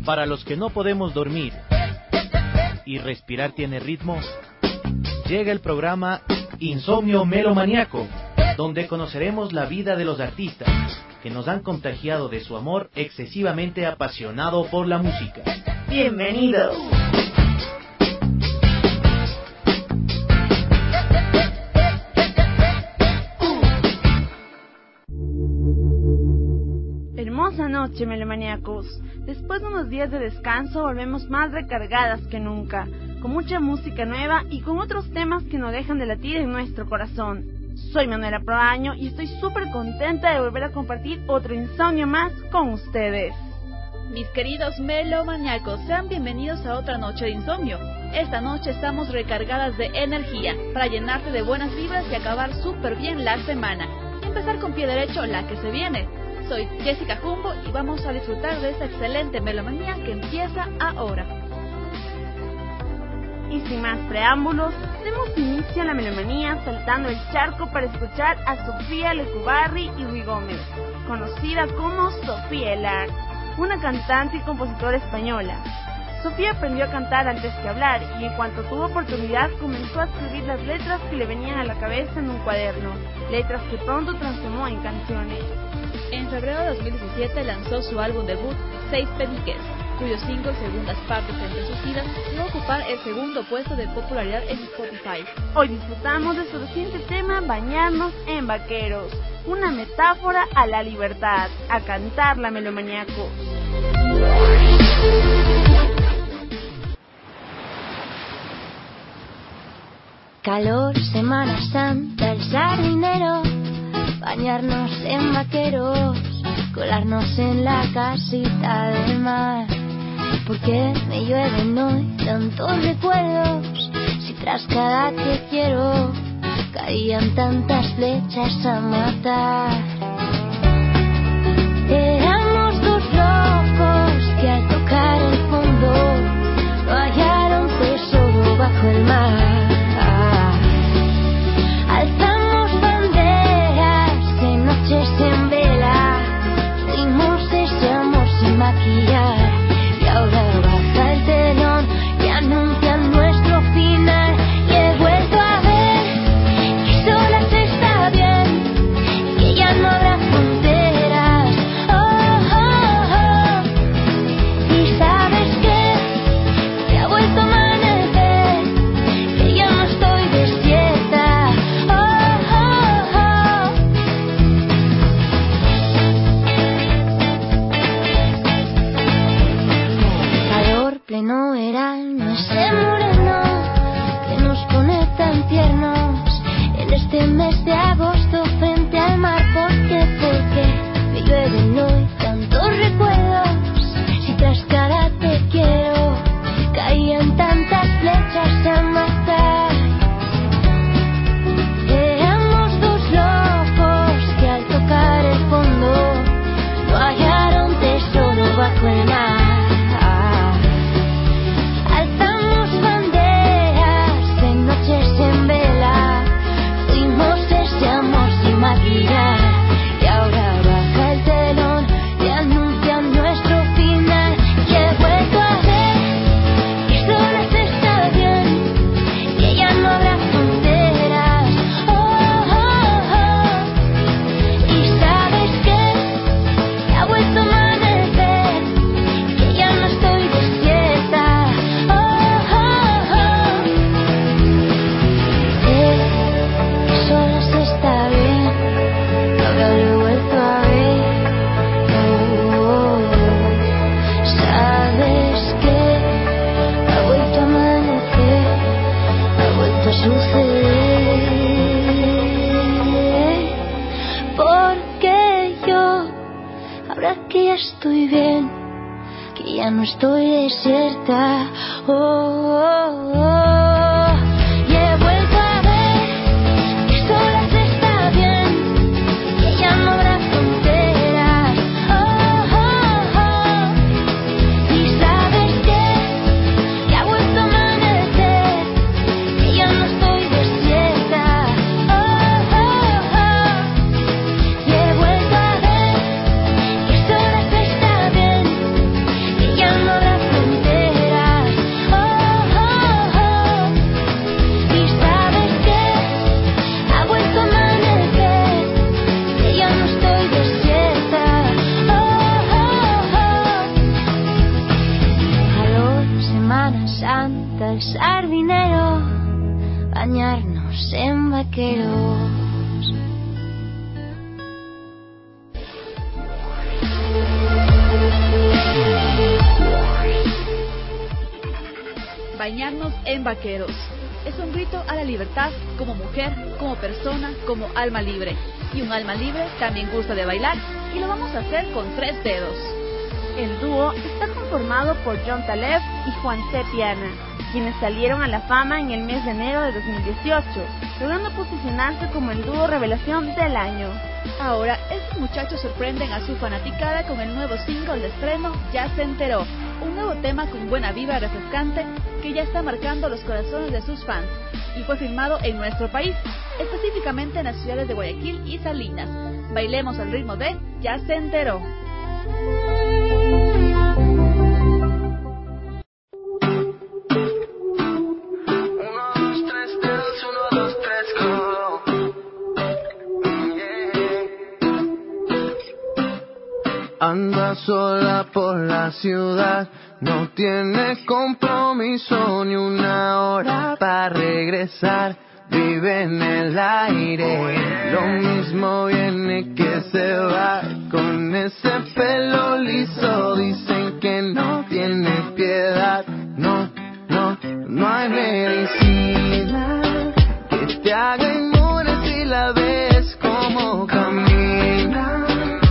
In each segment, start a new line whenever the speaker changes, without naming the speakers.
Para los que no podemos dormir y respirar tiene ritmo, llega el programa Insomnio Melomaniaco, donde conoceremos la vida de los artistas que nos han contagiado de su amor excesivamente apasionado por la música. ¡Bienvenidos!
Hermosa noche, melomaniacos. Después de unos días de descanso volvemos más recargadas que nunca, con mucha música nueva y con otros temas que no dejan de latir en nuestro corazón. Soy Manuela Proaño y estoy súper contenta de volver a compartir otro insomnio más con ustedes.
Mis queridos melomaniacos, sean bienvenidos a otra noche de insomnio. Esta noche estamos recargadas de energía para llenarte de buenas vibras y acabar súper bien la semana. Y empezar con pie derecho la que se viene. Soy Jessica Jumbo y vamos a disfrutar de esta excelente melomanía que empieza ahora.
Y sin más preámbulos, demos inicio a la melomanía saltando el charco para escuchar a Sofía Lecubarri y Rui Gómez, conocida como Sofía Elar, una cantante y compositora española. Sofía aprendió a cantar antes que hablar y en cuanto tuvo oportunidad comenzó a escribir las letras que le venían a la cabeza en un cuaderno, letras que pronto transformó en canciones.
En febrero de 2017 lanzó su álbum debut, Seis Peniques, cuyo single Segundas Partes entre sus vidas llegó a ocupar el segundo puesto de popularidad en Spotify.
Hoy disfrutamos de su reciente tema Bañarnos en Vaqueros, una metáfora a la libertad. A cantarla, melomaniacos.
Calor, Semana Santa, el sardinero, bañarnos en vaqueros, colarnos en la casita del mar. ¿Por qué me llueven hoy tantos recuerdos? Si tras cada te quiero caían tantas flechas a matar. Éramos dos locos que al tocar el fondo no hallaron tesoro bajo el mar. Alzamos banderas en noches en vela, fuimos ese amor sin maquillar, y ahora baja el telón y anuncian nuestro final. Y he vuelto a ver que solas está bien, que ya no habrá fronteras. Oh, oh, oh. Y sabes que ha vuelto a amanecer, que ya no estoy desierta. Pleno verano, ese moreno que nos pone tan tiernos en este mes de agosto frente al mar. ¿Por qué me llueven hoy tantos recuerdos? Si tras cada te quiero caían tantas flechas a matar. Éramos dos locos que al tocar el fondo no hallaron tesoro bajo el mar. Y ahora baja el telón y anuncian nuestro final. Y he vuelto a ver que solas está bien, que ya no habrá fronteras. Oh, oh, oh. Y sabes que ha vuelto a amanecer, que ya no estoy desierta. Oh, oh, oh. Que solas está bien. He vuelto a ver, sabes que ha vuelto a amanecer, ha vuelto a suceder, porque yo, ahora que ya estoy bien, que ya no estoy desierta. Oh, oh, oh. Ya no
bañarnos en vaqueros. Es un grito a la libertad como mujer, como persona, como alma libre. Y un alma libre también gusta de bailar y lo vamos a hacer con 3 dedos.
El dúo está conformado por John Taleb y Juan C. Piana, quienes salieron a la fama en el mes de enero de 2018, logrando posicionarse como el dúo revelación del año.
Ahora, estos muchachos sorprenden a su fanaticada con el nuevo single de estreno Ya se enteró, un nuevo tema con buena vibra refrescante que ya está marcando los corazones de sus fans y fue filmado en nuestro país, específicamente en las ciudades de Guayaquil y Salinas. Bailemos al ritmo de Ya se enteró.
Anda sola por la ciudad, no tiene compromiso ni una hora para regresar, vive en el aire, lo mismo viene que se va, con ese pelo liso dicen que no tiene piedad, no hay medicina que te haga inmune si la ves como camina.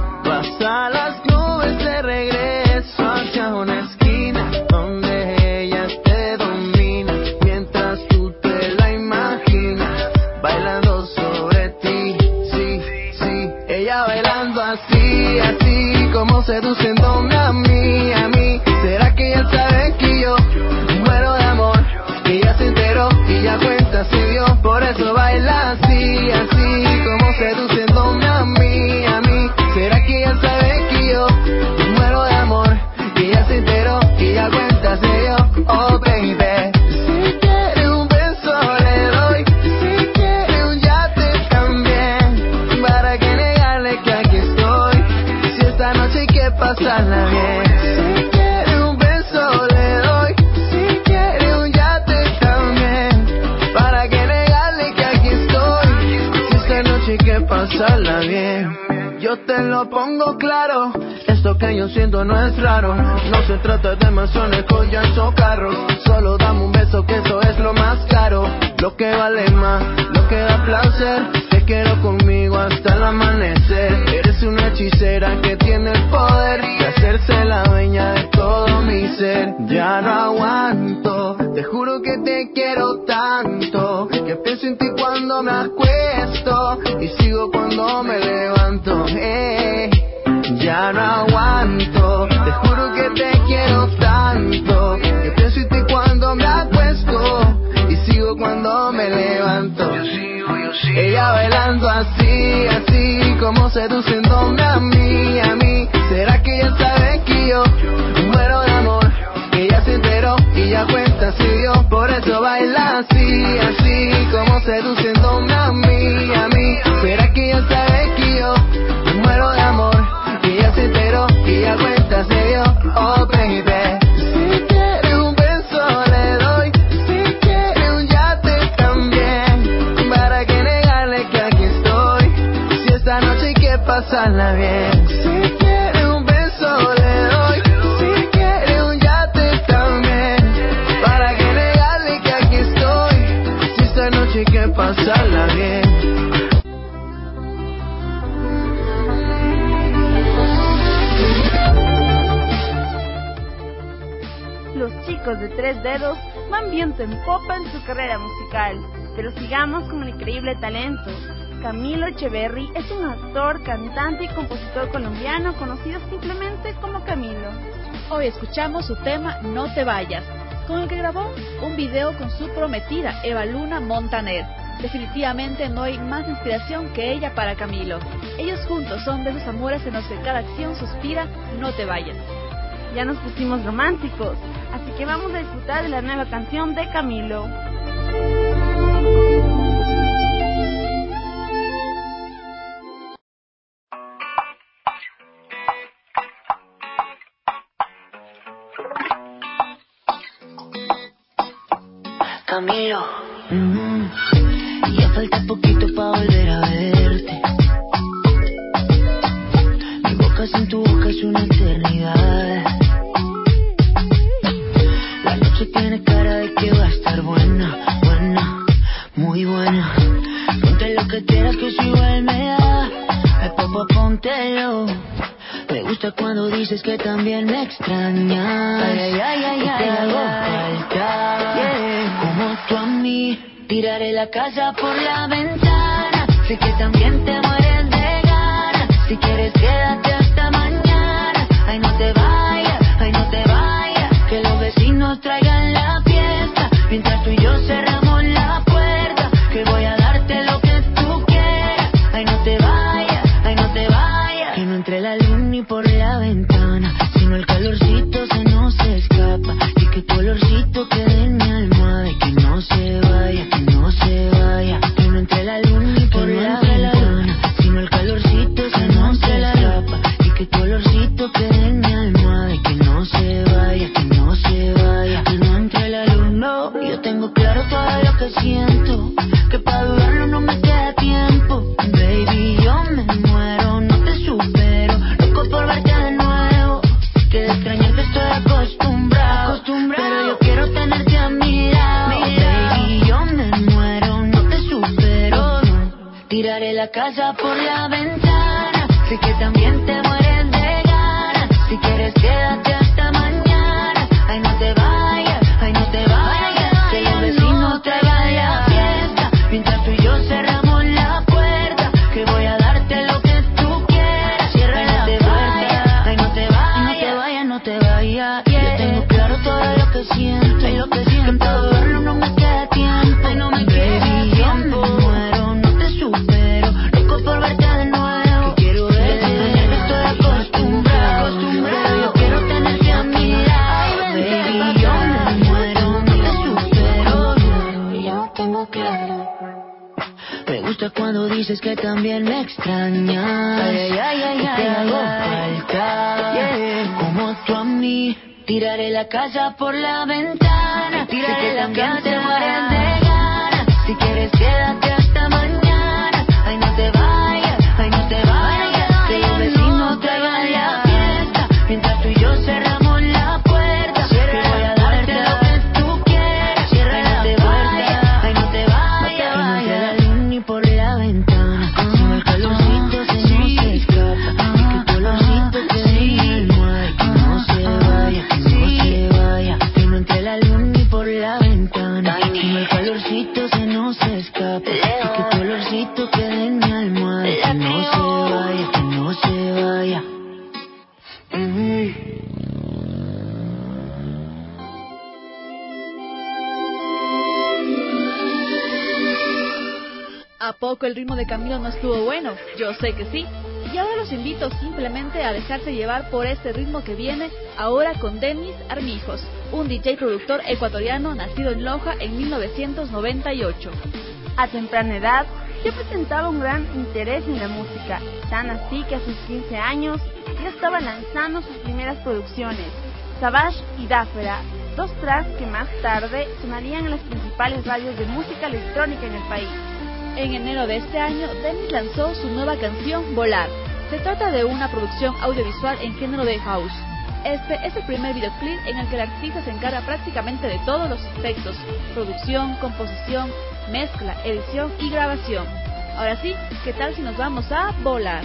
Pasa las nubes de regreso hacia una esquina donde ella te domina mientras tú te la imaginas bailando sobre ti, sí, ella bailando así, como seduciéndome a mí, ¿será que ella sabe que yo muero de amor? Que ella se enteró y ya cuenta se dio, por eso baila así, como seduciéndome a mí, ¿será que ella sabe que yo muero de amor? Que ella se enteró y ya cuenta se dio, oh baby. Si quiere un beso le doy, si quiere un yate también, para que negarle que aquí estoy, si esta noche hay que pasarla bien. Si quiere un beso le doy, si quiere un yate también, para que negarle que aquí estoy, si esta noche hay que pasarla bien. Yo te lo pongo claro, esto que yo siento no es raro, no se trata de mansiones, joyas o carros, solo dame un beso que eso es lo más caro, lo que vale más, lo que da placer, te quiero conmigo hasta el amanecer, eres una hechicera que tiene el poder de hacerse la dueña de todo mi ser, ya no aguanto, te juro que te quiero tanto, que pienso en ti cuando me acuesto y sigo cuando me levanto. Ya no aguanto, te juro que te quiero tanto, que pienso en ti cuando me acuesto y sigo cuando me levanto. Ella bailando así, como seduciéndome a mí, ¿será que ella sabe que yo muero de amor? Que ella se enteró y ya cuenta se dio, por eso baila así, como seduciéndome a mí, ¿será que ella sabe que yo muero de amor? Que ella se enteró y ya cuenta se dio, oh baby. Si quiere un beso le doy, si quiere un yate también, para que negarle que aquí estoy, si esta noche hay que pasarla bien. Si quiere un beso le doy, si quiere un yate también, para que negarle que aquí estoy, si esta noche hay que pasarla bien.
Los chicos de 3 dedos van viento en popa en su carrera musical, pero sigamos con el increíble talento. Camilo Echeverry es un actor, cantante y compositor colombiano conocido simplemente como Camilo.
Hoy escuchamos su tema No te vayas, con el que grabó un video con su prometida Eva Luna Montaner. Definitivamente no hay más inspiración que ella para Camilo. Ellos juntos son de esos amores en los que cada acción suspira No te vayas.
Ya nos pusimos románticos, así que vamos a disfrutar de la nueva canción de Camilo.
Camilo, ya falta poquito pa' volver a verte. Mi boca sin tu boca es una eternidad. La noche tiene cara de que quiero. Me gusta cuando dices que también me extrañas. Y te hago falta, como tú a mí. Tiraré la casa por la ventana. Sé que también te mueres de ganas. Si quieres quédate hasta mañana. Ay, no te vayas, ay, no te vayas. Que los vecinos traigan la fiesta. Mientras tú y yo cerramos la puerta. Que voy a darte lo que tú quieras. Ay, no te vayas, ay, no te vayas. Que no entre la luz ni por la ventana. Sino el calorcito se nos escapa. Y que tu olorcito quede en mi almohada. Y que no se vaya, que no se vaya. Que no entre la luz ni por la ventana. Sino el calorcito se nos escapa. Y que tu olorcito quede en mi almohada. Y que no se vaya, que no se vaya. Que no entre la luz, no. Yo tengo claro todo lo que siento. Que para dudarlo no me queda tiempo. Baby, yo me muero, no te supero. Loco por verte de nuevo. Que de extrañarte estoy acostumbrado. Pero yo quiero tenerte a mi lado. Baby, yo me muero, no te supero. Tiraré la casa por la ventana. Sé que también te mueres de ganas. Si quieres quédate hasta mañana. Ay, no te vayas, ay, no te vayas. Que los vecinos traigan la fiesta. Mientras tú y yo cerramos la puerta. Que voy a darte lo que tú quieras. Cierra la puerta. Ay, no te vayas, no te vayas. Yo tengo claro todo lo que siento. Ay, lo que siento. Que para dudarlo no me queda tiempo. Ay, no me queda tiempo. Yo me muero, no te supero. Loco por verte de nuevo. Que quiero verte. Estoy acostumbrado. Pero yo quiero tenerte a mi lado. Baby, yo me muero, no te supero. Yo tengo claro. Me gusta cuando dices que también me extrañas. Y te hago falta, como tú a mí. Tiraré la casa por la ventana. Tiraré la casa, te mueres de ganas. Si quieres quédate hasta mañana. Ay, no te vayas, ay, no te vayas. Que los vecinos traigan la fiesta. Mientras tú y yo cerramos la puerta. Que voy a darte lo que tú quieras. Ay, no te vayas, ay, no te vayas. Que no entre la luz ni por la ventana. Sino el calorcito se nos escapa. Y que tu olorcito quede en mi almohada. Que no se vaya, que no se vaya. Que no entre la luz ni por la ventana. Sino el calorcito se nos escapa. Y que tu olorcito quede en mi almohada. Que no se vaya, que no se vaya.
¿A poco el ritmo de Camilo no estuvo bueno? Yo sé que sí. Y ahora los invito simplemente a dejarse llevar por este ritmo que viene ahora con Denis Armijos, un DJ productor ecuatoriano nacido en Loja en 1998.
A temprana edad, ya presentaba un gran interés en la música, tan así que a sus 15 años ya estaba lanzando sus primeras producciones, Savage y Dáfera, dos tracks que más tarde sonarían en las principales radios de música electrónica en el país.
En enero de este año, Denis lanzó su nueva canción, Volar. Se trata de una producción audiovisual en género de house. Este es el primer videoclip en el que el artista se encarga prácticamente de todos los aspectos: producción, composición, mezcla, edición y grabación. Ahora sí, ¿qué tal si nos vamos a volar?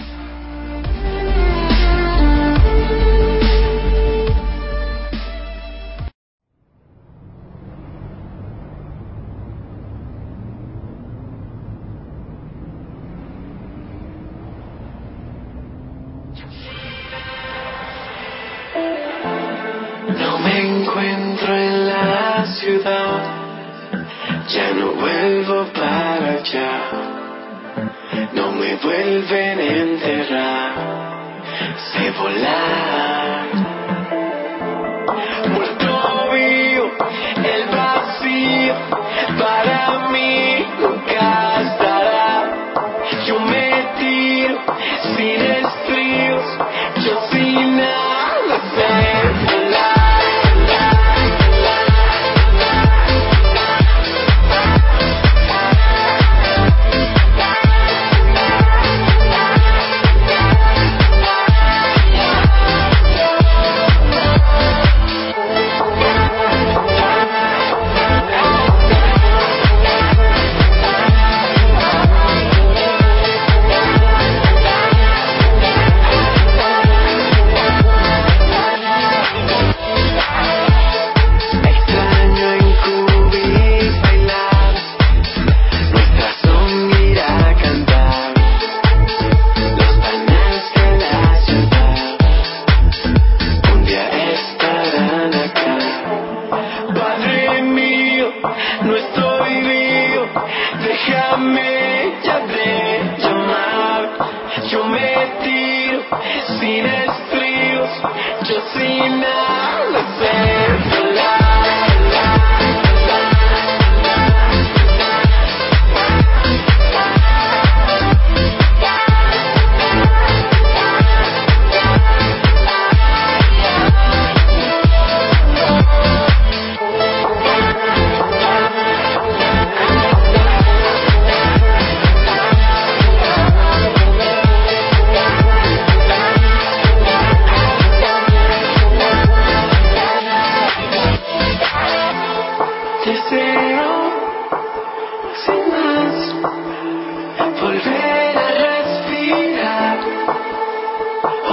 No me encuentro en la ciudad, ya no vuelvo para allá, no me vuelven a enterrar, sé volar. Muerto vivo, el vacío para mí nunca estará. Yo me tiro sin estribos, yo sin nada sé volar.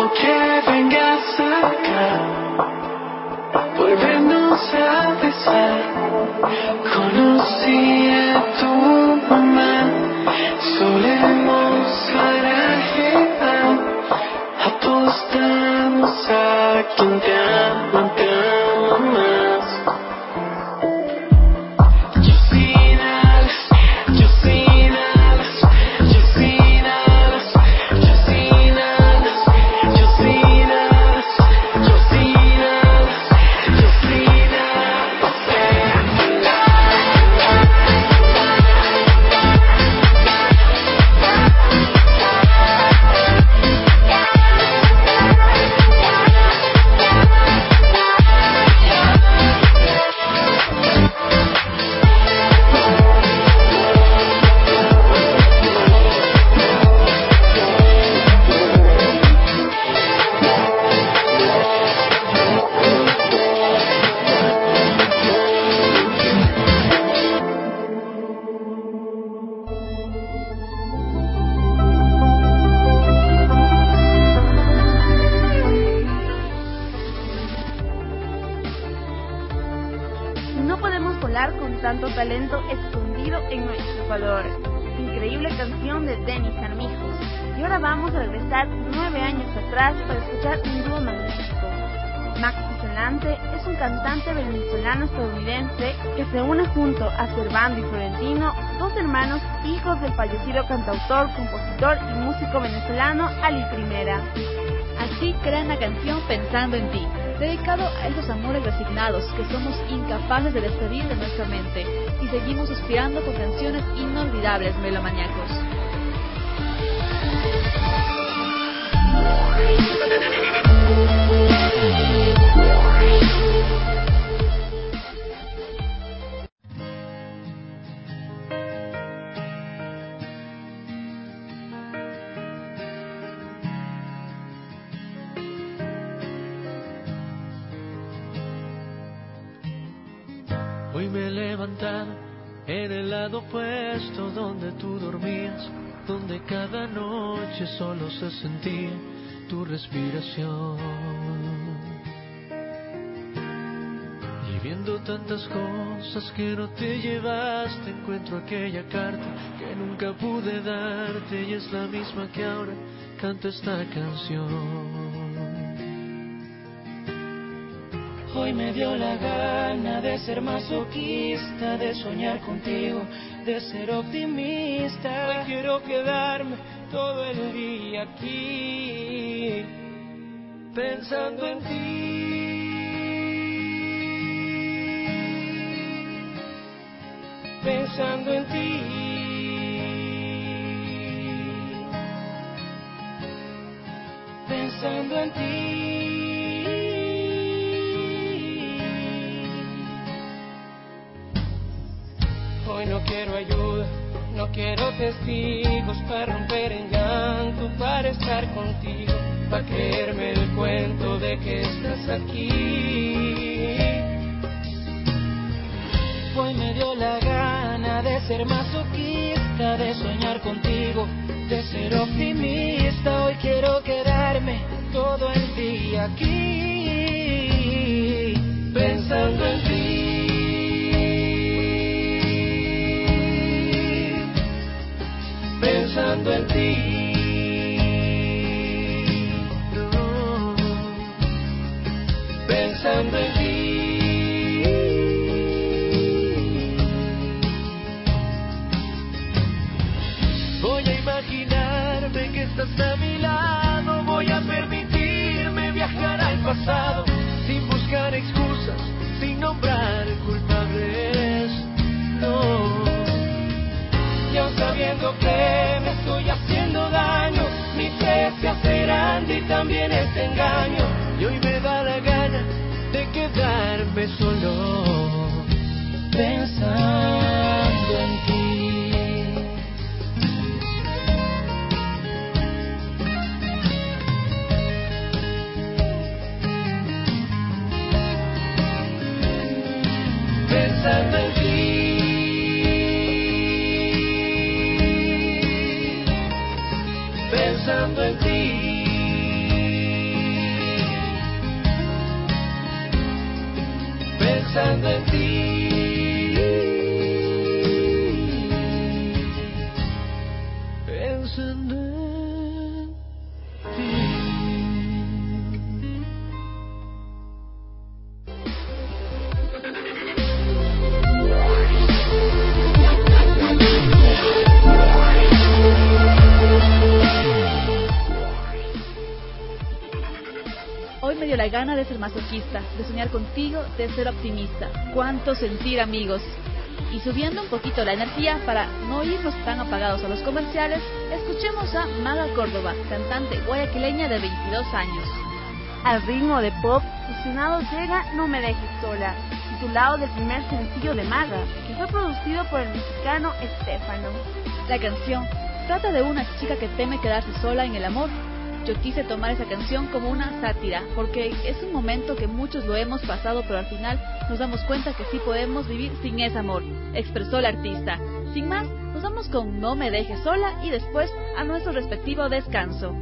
que vengas acá, volvernos a besar. Conocí a tu mamá, solemos garajear, apostamos a quien te ama más. Yo sin alas, yo sin alas, yo sin alas, yo sin alas, yo sin alas, yo sin alas, yo sin
No podemos volar con tanto talento escondido en nuestro Ecuador. Increíble canción de Denis Armijos. Y ahora vamos a regresar 9 años atrás para escuchar un dúo magnífico. Maxi Escalante es un cantante venezolano-estadounidense que se une junto a Servando y Florentino, dos hermanos hijos del fallecido cantautor, compositor y músico venezolano Ali Primera.
Así crean la canción Pensando en ti, dedicado a esos amores resignados que somos incapaces de despedir de nuestra mente y seguimos suspirando con canciones inolvidables, melomaniacos.
Hoy me he levantado en el lado opuesto donde tú dormías, donde cada noche solo se sentía tu respiración. Y viendo tantas cosas que no te llevaste, encuentro aquella carta que nunca pude darte y es la misma que ahora canta esta canción.
Hoy me dio la gana de ser masoquista, de soñar contigo, de ser optimista. Hoy quiero quedarme todo el día aquí, pensando en ti, pensando en ti, pensando en ti. Hoy no quiero ayuda, no quiero testigos para romper en llanto, para estar contigo, para creerme el cuento de que estás aquí. Hoy me dio la gana de ser masoquista, de soñar contigo, de ser optimista. Hoy quiero quedarme todo el día aquí, pensando en ti, pensando en ti, no, pensando en ti. Voy a imaginarme que estás a mi lado, voy a permitirme viajar al pasado, sin buscar excusas, sin nombrar culpables, no. Y aún sabiendo que me estoy haciendo daño, mi fe se hace grande y también este engaño. Y hoy me da la gana de quedarme solo, pensando en ti. Pensando en ti. Pensando en ti, pensando en ti, pensando en ti.
Hoy me dio la gana de ser masoquista, de soñar contigo, de ser optimista. Cuánto sentir, amigos. Y subiendo un poquito la energía para no irnos tan apagados a los comerciales, escuchemos a Maga Córdoba, cantante guayaquileña de 22 años.
Al ritmo de pop fusionado llega No me dejes sola, titulado del primer sencillo de Maga, que fue producido por el mexicano Estefano.
La canción trata de una chica que teme quedarse sola en el amor. Yo quise tomar esa canción como una sátira, porque es un momento que muchos lo hemos pasado, pero al final nos damos cuenta que sí podemos vivir sin ese amor, expresó la artista. Sin más, nos vamos con No me dejes sola y después a nuestro respectivo descanso.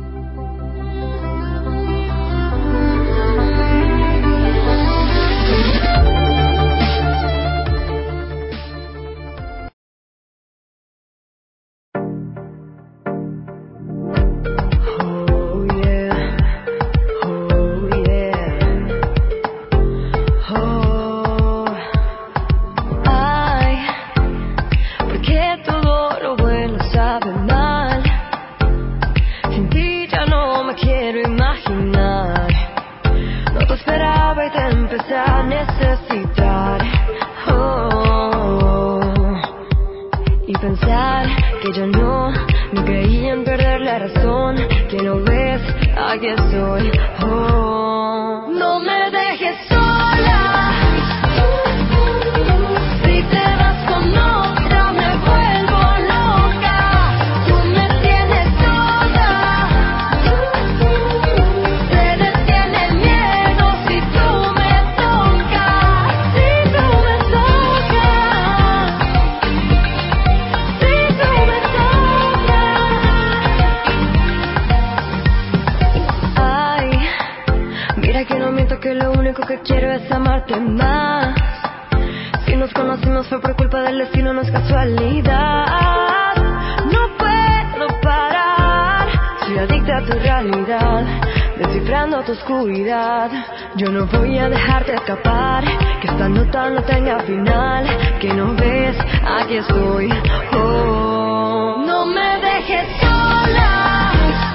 Yo no voy a dejarte escapar, que esta nota no tenga final, que no ves, aquí estoy. Oh, no me dejes sola,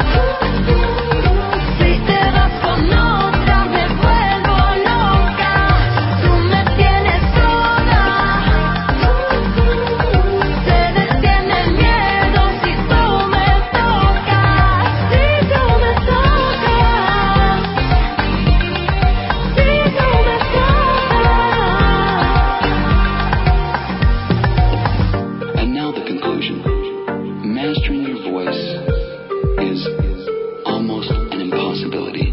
si te vas con otra me vuelvo loca, tú me tienes sola, se detiene el miedo si tú me tocas, si tú me tocas.
And now the conclusion. Mastering your voice is almost an impossibility.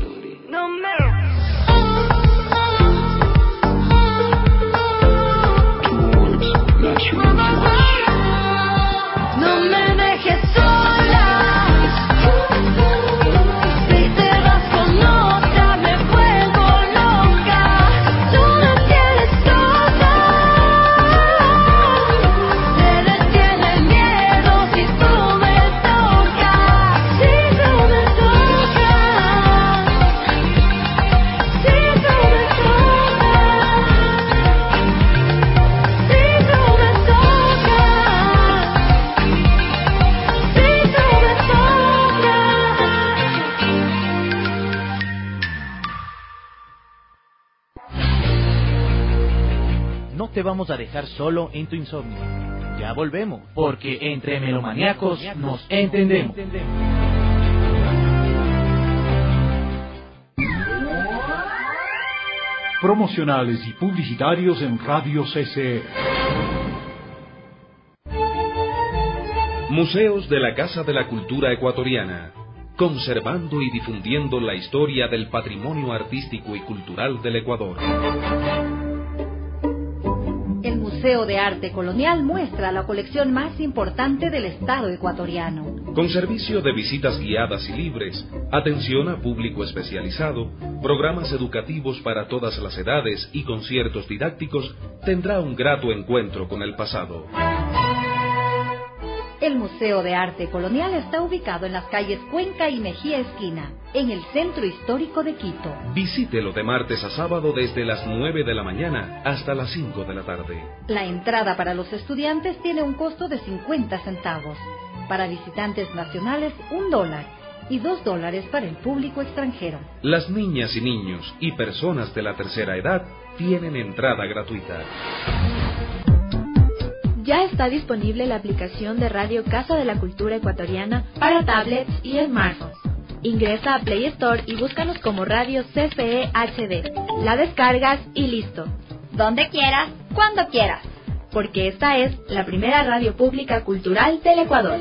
Towards mastering your voice.
No me dejes sola, si te vas con otra me vuelvo loca, tú me tienes sola, se detiene el miedo si tú me tocas, si tú me tocas, si tú me tocas, si tú me
No te vamos a dejar solo en tu insomnio. Ya volvemos, porque entre melomaníacos nos entendemos.
Promocionales y publicitarios en Radio CCR.
Museos de la Casa de la Cultura Ecuatoriana, conservando y difundiendo la historia del patrimonio artístico y cultural del Ecuador.
El Museo Museo de Arte Colonial muestra la colección más importante del Estado ecuatoriano.
Con servicio de visitas guiadas y libres, atención a público especializado, programas educativos para todas las edades y conciertos didácticos, tendrá un grato encuentro con el pasado.
El Museo de Arte Colonial está ubicado en las calles Cuenca y Mejía Esquina, en el centro histórico de Quito.
Visítelo de martes a sábado desde las 9 de la mañana hasta las 5 de la tarde.
La entrada para los estudiantes tiene un costo de 50 centavos. Para visitantes nacionales, $1 y $2 para el público extranjero.
Las niñas y niños y personas de la tercera edad tienen entrada gratuita.
Ya está disponible la aplicación de Radio Casa de la Cultura Ecuatoriana para tablets y smartphones. Ingresa a Play Store y búscanos como Radio CFE HD. La descargas y listo. Donde quieras, cuando quieras. Porque esta es la primera radio pública cultural del Ecuador.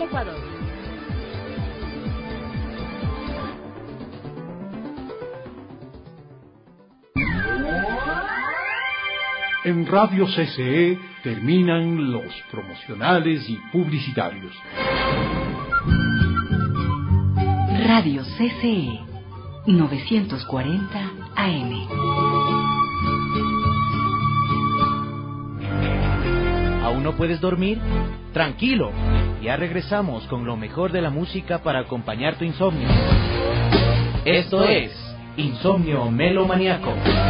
En Radio CCE terminan los promocionales y publicitarios.
Radio CCE 940 AM.
¿Aún no puedes dormir? Tranquilo, ya regresamos con lo mejor de la música para acompañar tu insomnio. Esto es Insomnio Melomaniaco.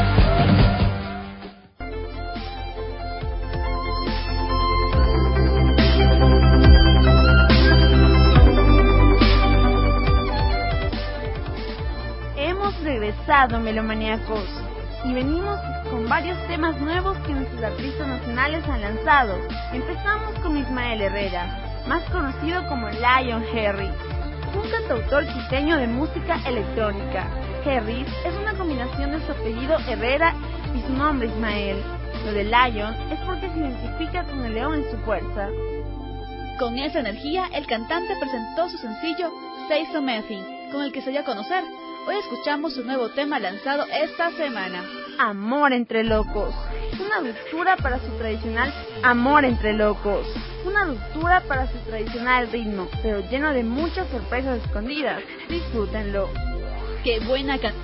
Melomaniacos, y venimos con varios temas nuevos que nuestros artistas nacionales han lanzado. Empezamos con Ismael Herrera, más conocido como Lion Harris, un cantautor quiteño de música electrónica. Harris es una combinación de su apellido Herrera y su nombre Ismael. Lo de Lion es porque se identifica con el león en su fuerza.
Con esa energía, el cantante presentó su sencillo Say Something, con el que se dio a conocer. Hoy escuchamos su nuevo tema lanzado esta semana.
Amor entre locos. Una ruptura para su tradicional Amor entre locos. Una ruptura para su tradicional ritmo, pero lleno de muchas sorpresas escondidas. Disfrútenlo.
¡Qué buena canción!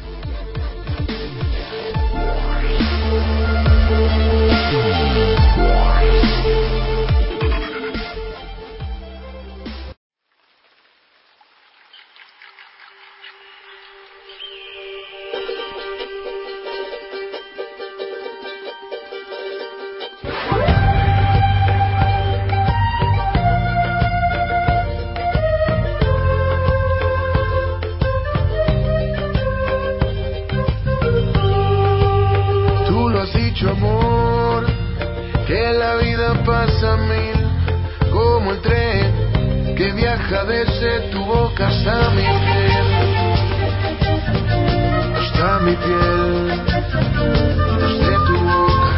Amor, que la vida pasa mil, como el tren que viaja desde tu boca hasta mi piel, hasta mi piel, desde tu boca.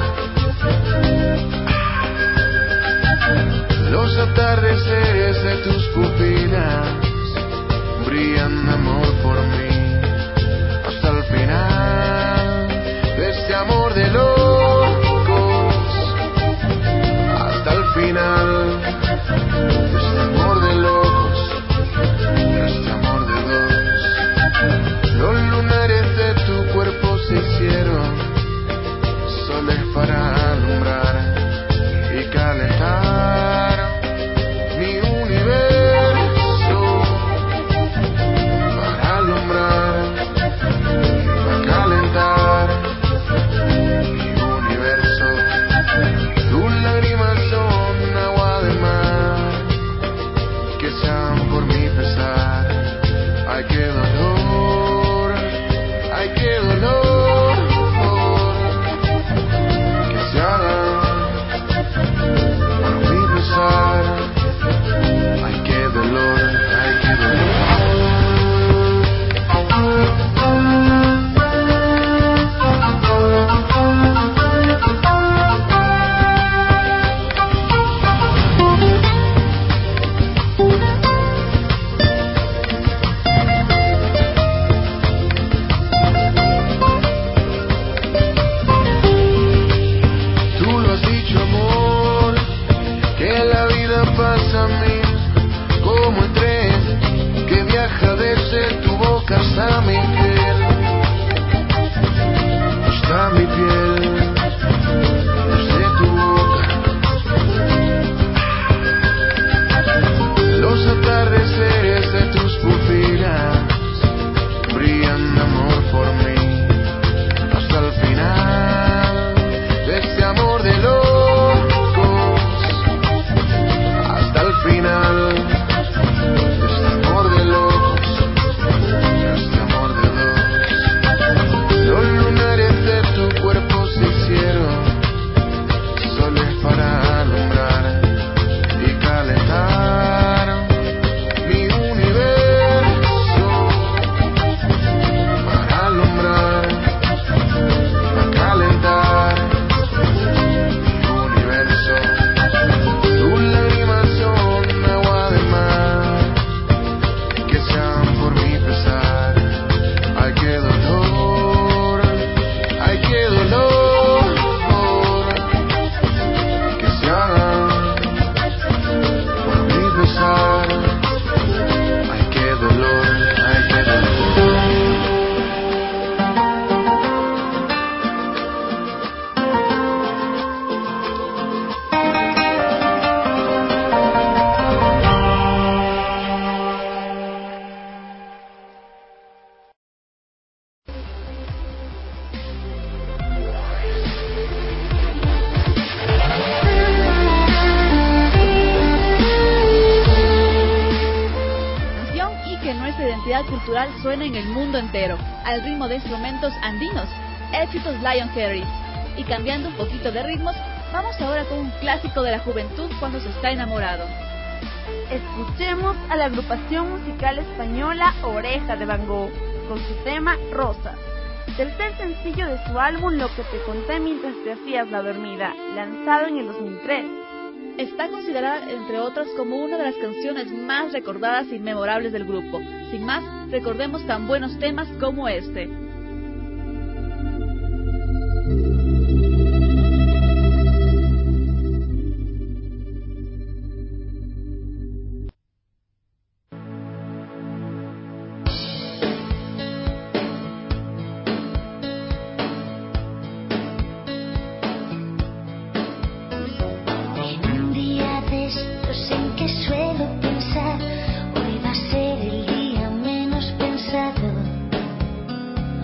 Los atardeceres de tus pupilas brillan de amor por mí, hasta el final de este amor de locos. Final, este amor de locos, este amor de dos. por mí hasta el final de este amor de locos, hasta el final de este amor de locos, de este amor de locos. Los lunares de tu cuerpo se hicieron soles para alumbrar y calentar mi universo, para alumbrar, para calentar mi universo. Tus lágrimas son agua de mar, que sean por mi pesar. Ay, qué dolor, ay, qué dolor, que se hagan por mi pesar. Ay, qué dolor, ay, qué dolor.
Canción y que nuestra identidad cultural suena en el mundo entero, al ritmo de instrumentos andinos, éxitos Lion Harris. Y cambiando un poquito de ritmos, vamos ahora con un clásico de la juventud cuando se está enamorado.
Escuchemos a la agrupación musical española Oreja de Van Gogh con su tema Rosas, tercer sencillo de su álbum Lo que te conté mientras te hacías la dormida, lanzado en el 2003.
Está considerada, entre otras, como una de las canciones más recordadas y memorables del grupo. Sin más, recordemos tan buenos temas como este.
En un día de estos en que suelo pensar, hoy va a ser el día menos pensado.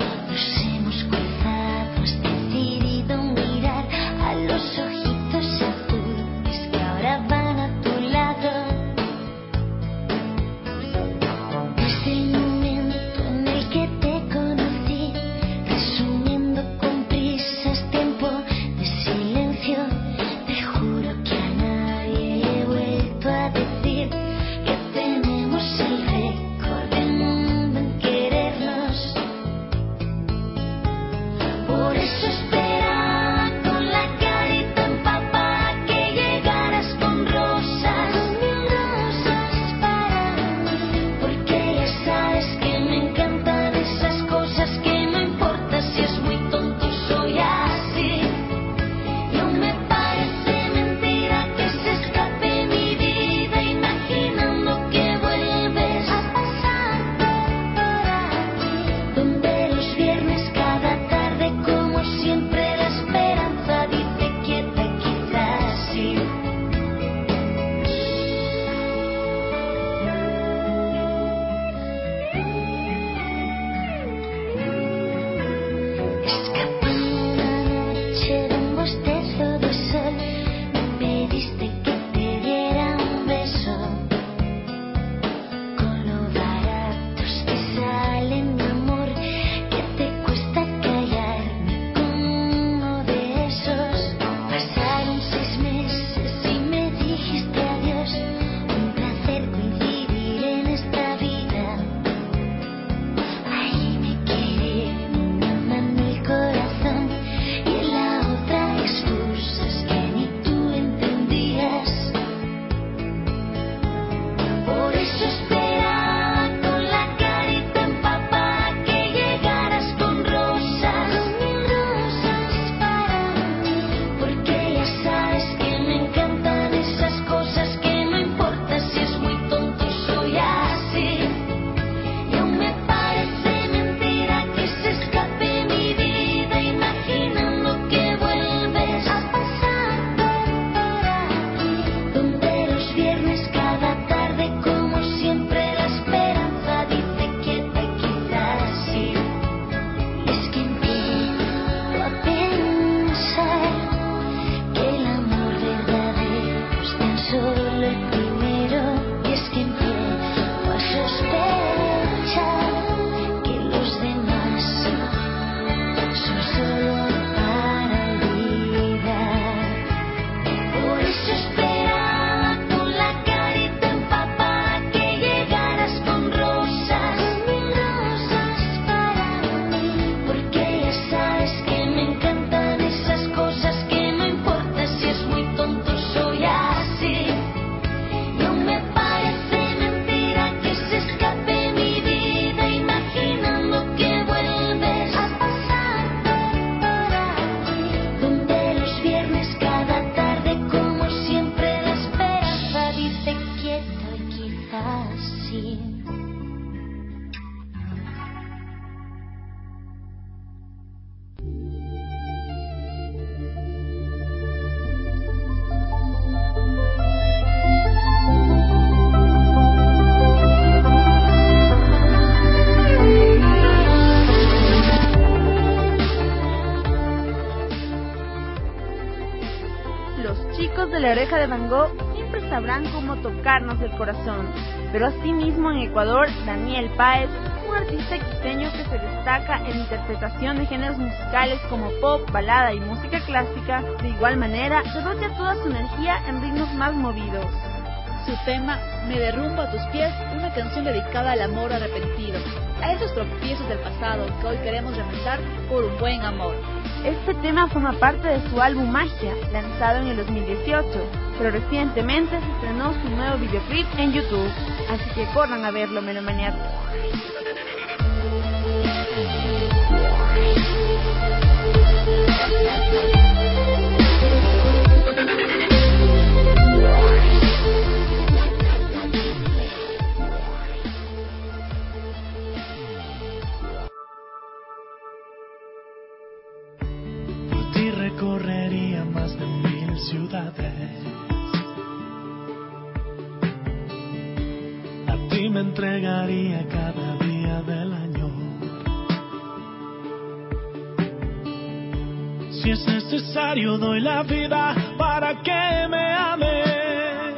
de La Oreja de Van Gogh siempre sabrán cómo tocarnos el corazón. Pero asimismo en Ecuador, Daniel Páez, un artista quiteño que se destaca en interpretación de géneros musicales como pop, balada y música clásica, de igual manera derrocha toda su energía en ritmos más movidos.
Su tema, Me derrumbo a tus pies, una canción dedicada al amor arrepentido, a esos tropiezos del pasado que hoy queremos remendar por un buen amor.
Este tema forma parte de su álbum Magia, lanzado en el 2018, pero recientemente se estrenó su nuevo videoclip en YouTube, así que corran a verlo, melomaniacos.
Recorrería más de 1000 ciudades. A ti me entregaría cada día del año. Si es necesario, doy la vida para que me ames.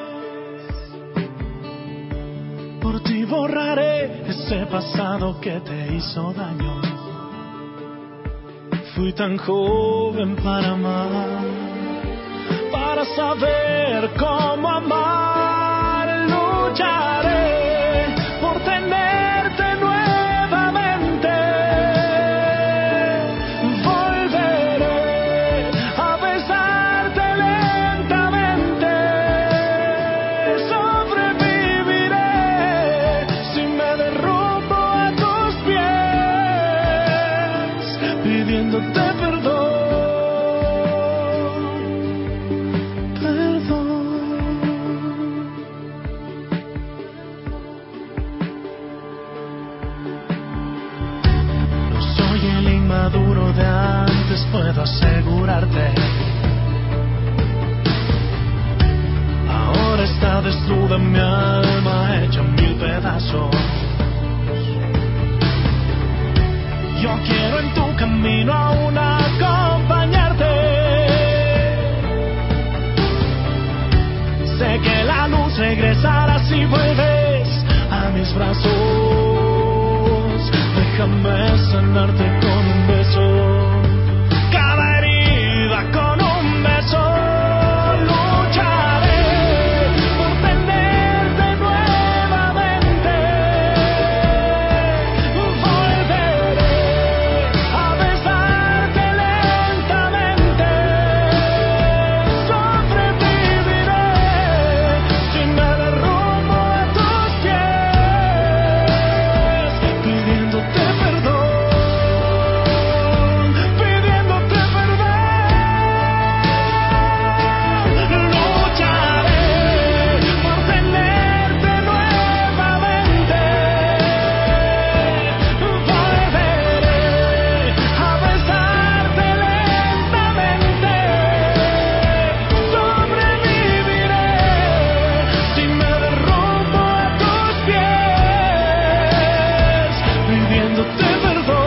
Por ti borraré ese pasado que te hizo daño. Fui tan joven para amar, para saber cómo amar. Lucharé por tenerte nuevamente. Volveré a besarte lentamente. Sobreviviré si me derrumbo a tus pies, pidiéndote perdón. No soy el inmaduro de antes, puedo asegurarte. Ahora está desnuda mi alma, hecha 1000 pedazos. Yo quiero en tu camino aún acompañarte. Sé que la luz regresará si vuelves a mis brazos. Déjame sanarte con un beso, cada herida con un beso. Lucharé por tenerte nuevamente. Volveré a besarte lentamente. Sobreviviré si me derrumbo a tus pies, pidiéndote perdón, pidiéndote perdón. Lucharé por tenerte nuevamente. Volveré a besarte lentamente. Sobreviviré si me derrumbo a tus pies, pidiéndote perdón,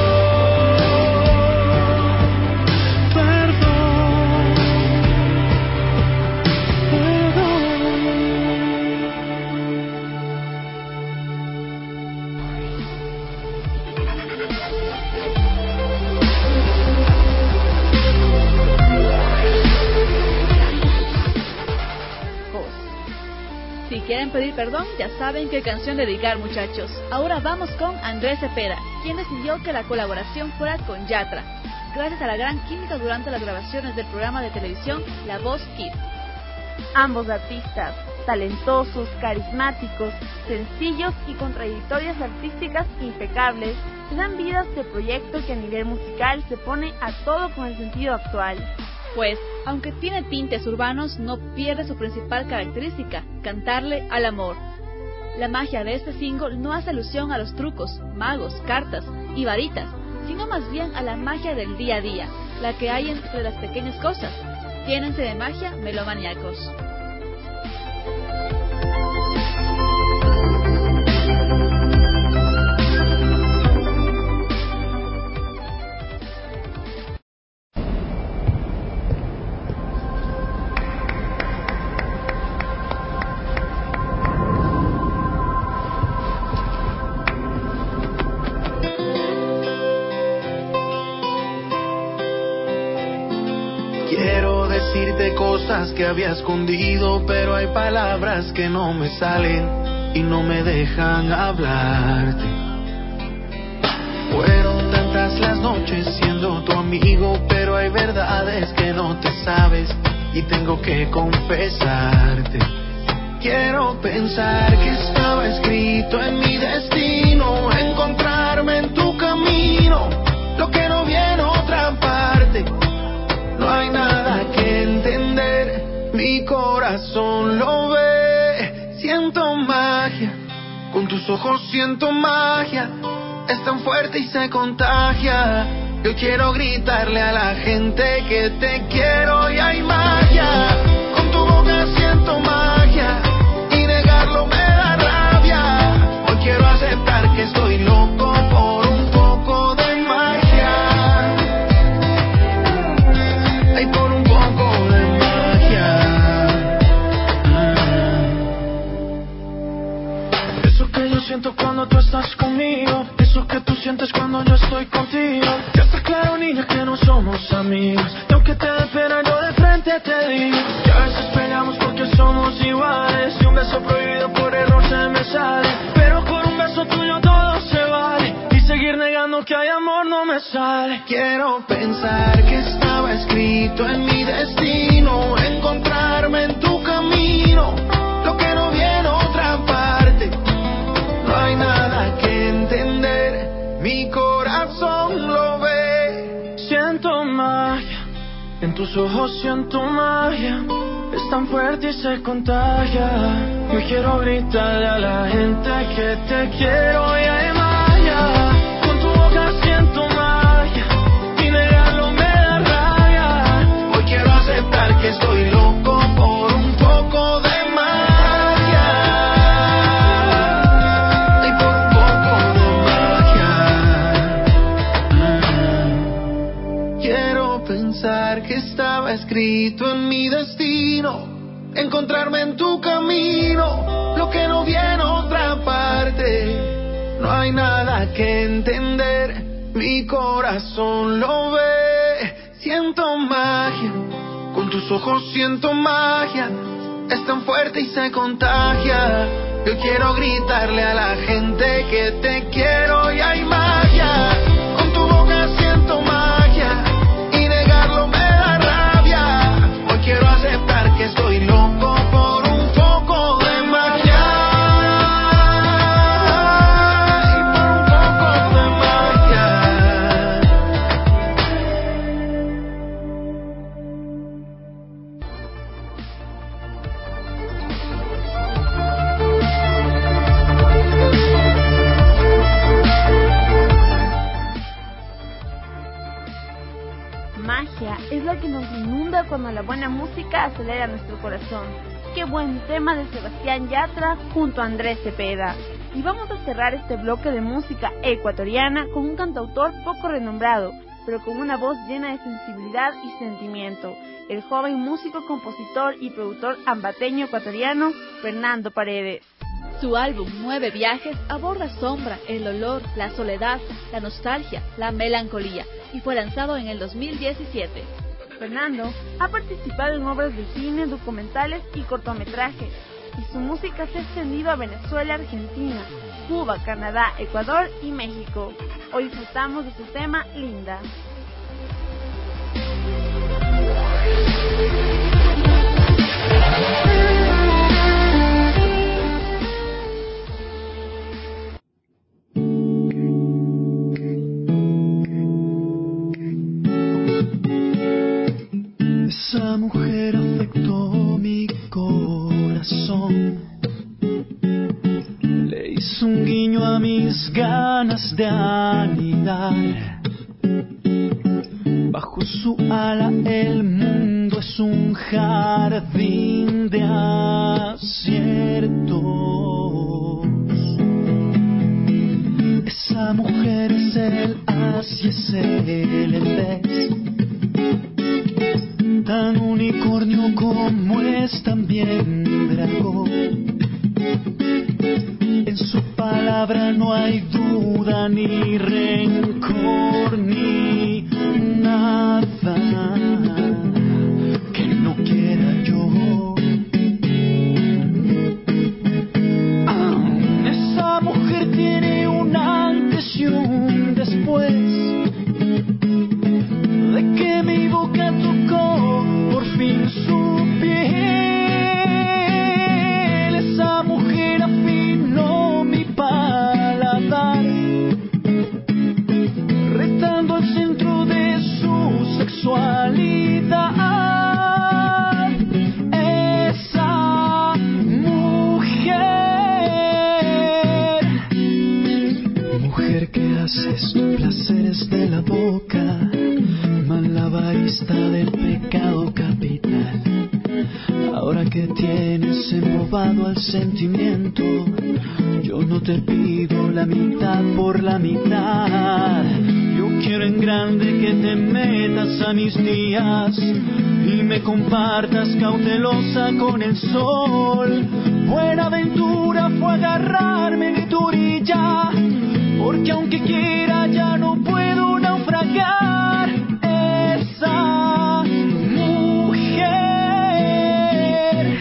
Si quieren pedir perdón, ya saben qué canción dedicar, muchachos. Ahora vamos con Andrés Cepeda, quien decidió que la colaboración fuera con Yatra, gracias a la gran química durante las grabaciones del programa de televisión La Voz Kids.
Ambos artistas, talentosos, carismáticos, sencillos y con trayectorias artísticas impecables, dan vida a este proyecto que a nivel musical se pone a todo con el sentido actual.
Pues, aunque tiene tintes urbanos, no pierde su principal característica, cantarle al amor. La magia de este single no hace alusión a los trucos, magos, cartas y varitas, sino más bien a la magia del día a día, la que hay entre las pequeñas cosas. Llénense de magia, melomaniacos.
Quiero decirte cosas que había escondido, pero hay palabras que no me salen y no me dejan hablarte. Fueron tantas las noches siendo tu amigo, pero hay verdades que no te sabes y tengo que confesarte. Quiero pensar que estaba escrito en mi destino, encontrarme en tu camino, lo que no viene en otra parte. No hay nada que entender, mi corazón lo ve. Siento magia, con tus ojos siento magia, es tan fuerte y se contagia. Yo quiero gritarle a la gente que te quiero y hay magia. Con tu boca siento magia y negarlo me da rabia. Hoy quiero aceptar que estoy loco por un poco de magia. Ay, por un poco de magia. Eso que yo siento cuando tú estás conmigo, eso que tú sientes cuando yo estoy contigo. Ya está claro, niña, que no somos amigos, y aunque te dé pena yo de frente te digo que a veces peleamos porque somos iguales, y un beso prohibido por error se me sale, pero con un beso tuyo todo se vale, y seguir negando que hay amor no me sale. Quiero pensar que estaba escrito en mi destino, encontrarme en tu camino, lo que no viene otra parte. No hay nada que entender, mi corazón lo ve. Siento magia, en tus ojos siento magia, es tan fuerte y se contagia. Yo quiero gritarle a la gente que te quiero y hay magia. Con tu boca siento magia y negarlo me da rabia. Hoy quiero aceptar que estoy loco por un poco de magia. Y por un poco de magia. Quiero pensar que estaba escrito en mi destino, encontrarme en tu camino, lo que no viene otra parte. No hay nada que entender, mi corazón lo ve. Siento magia, con tus ojos siento magia, es tan fuerte y se contagia. Yo quiero gritarle a la gente que te quiero y hay magia. Con tu boca siento magia y negarlo me da rabia. Hoy quiero aceptar que estoy loco por un poco de magia. Y por un poco de magia.
Magia es la que nos inunda cuando la buena música acelera nuestro corazón. Qué buen tema de Sebastián Yatra junto a Andrés Cepeda. Y vamos a cerrar este bloque de música ecuatoriana con un cantautor poco renombrado, pero con una voz llena de sensibilidad y sentimiento. El joven músico, compositor y productor ambateño ecuatoriano Fernando Paredes.
Su álbum 9 Viajes aborda sombra, el olor, la soledad, la nostalgia, la melancolía y fue lanzado en el 2017.
Fernando ha participado en obras de cine, documentales y cortometrajes, y su música se ha extendido a Venezuela, Argentina, Cuba, Canadá, Ecuador y México. Hoy disfrutamos de su tema Linda.
Esa mujer afectó mi corazón, le hizo un guiño a mis ganas de anidar. Bajo su ala el mundo es un jardín de aciertos. Esa mujer es el as y es el pez, tan unicornio como es también dragón. En su palabra no hay duda ni rencor ni nada. de la boca, malabarista del pecado capital. Ahora que tienes embobado al sentimiento, yo no te pido la mitad por la mitad. Yo quiero en grande que te metas a mis días y me compartas cautelosa con el sol. Buena aventura fue agarrarme de tu orilla, porque aunque quiera ya no puedo naufragar. Esa mujer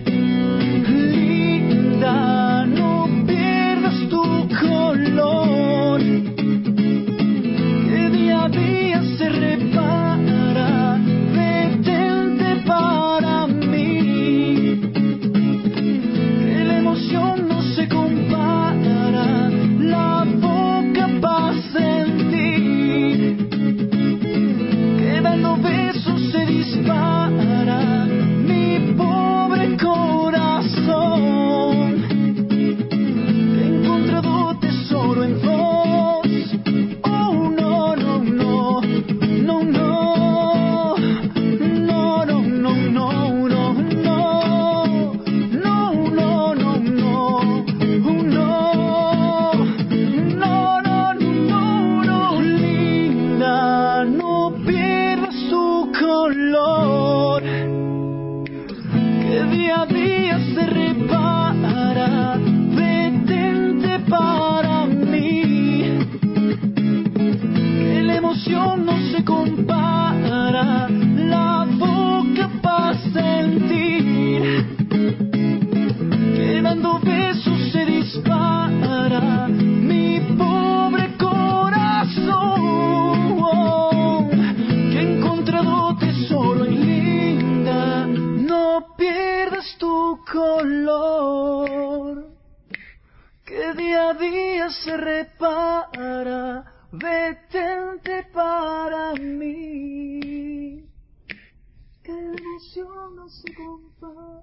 linda, no pierdas tu color, que día a día se repara. Detente para mí, que la emoción no se compara. La boca para sentir, que dando besos se dispara mi pobre corazón. He encontrado tesoro en vos. Oh no, no, no, no, no, no, no, no, no, no, no, no, no, no, no, no, linda, no pierdas tu color, que día a día se repara. Detente para mí, que la emoción no se compara. La boca para sentir, que dando besos se dispara mi pobre corazón, que he encontrado tesoro en linda. No pierdas tu color, que día a día se repara. Detente para mí, que la emoción no se compara.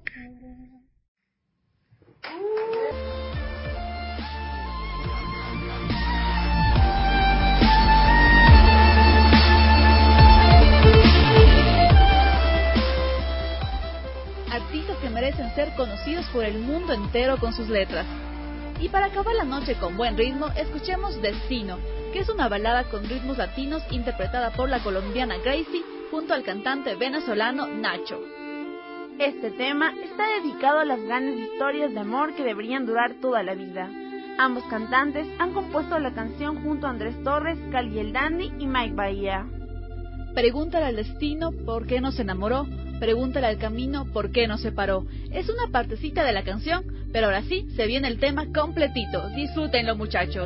Artistas que merecen ser conocidos por el mundo entero con sus letras. Y para acabar la noche con buen ritmo, escuchemos Destino, que es una balada con ritmos latinos interpretada por la colombiana Gracie junto al cantante venezolano Nacho.
Este tema está dedicado a las grandes historias de amor que deberían durar toda la vida. Ambos cantantes han compuesto la canción junto a Andrés Torres, Cali el Dandy y Mike Bahía.
Pregúntale al destino por qué nos enamoró, pregúntale al camino por qué nos separó. Es una partecita de la canción, pero ahora sí se viene el tema completito. Disfrútenlo, muchachos.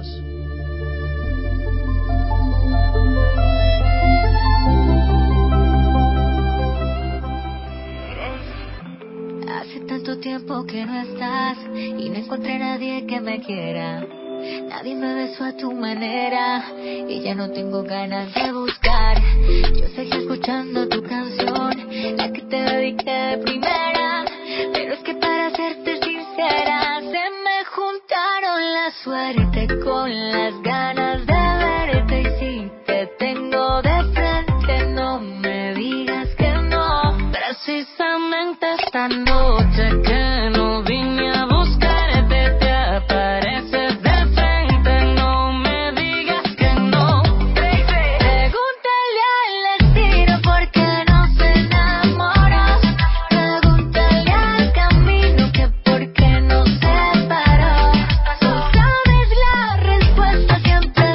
Hace tanto tiempo que no estás y no encontré a nadie que me quiera. Nadie me besó a tu manera y ya no tengo ganas de buscar. Yo seguí escuchando tu canción, la que te dediqué de primera. Pero es que para serte sincera, se me juntaron la suerte con las ganas de verte. Y si te tengo de frente, no me digas que no. Precisamente esta noche que no vine a buscarte, te apareces de frente. No me digas que no. Pregúntale al destino por qué nos enamoró. Pregúntale al camino que por qué nos separó. Tú sabes la respuesta, siempre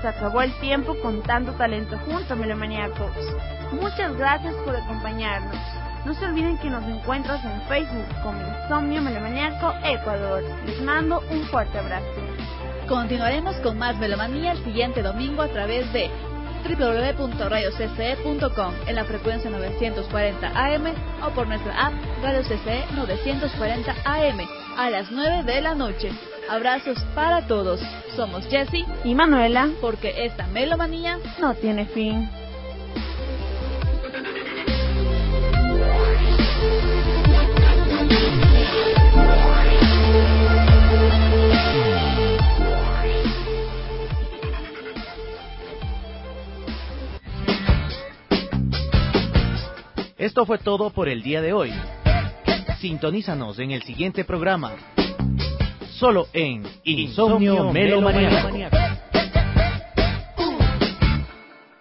se acabó el tiempo con tanto talento junto, melomaníacos. Muchas gracias por acompañarnos. No se olviden que nos encuentras en Facebook como Insomnio Melomaniaco Ecuador. Les mando un fuerte abrazo.
Continuaremos con más melomanía el siguiente domingo a través de www.radiocce.com en la frecuencia 940 AM o por nuestra app Radio CCE 940 AM a las 9 de la noche. Abrazos para todos. Somos Jessie
y Manuela,
porque esta melomanía
no tiene fin.
Esto fue todo por el día de hoy. Sintonízanos en el siguiente programa, solo en Insomnio Melomaniaco.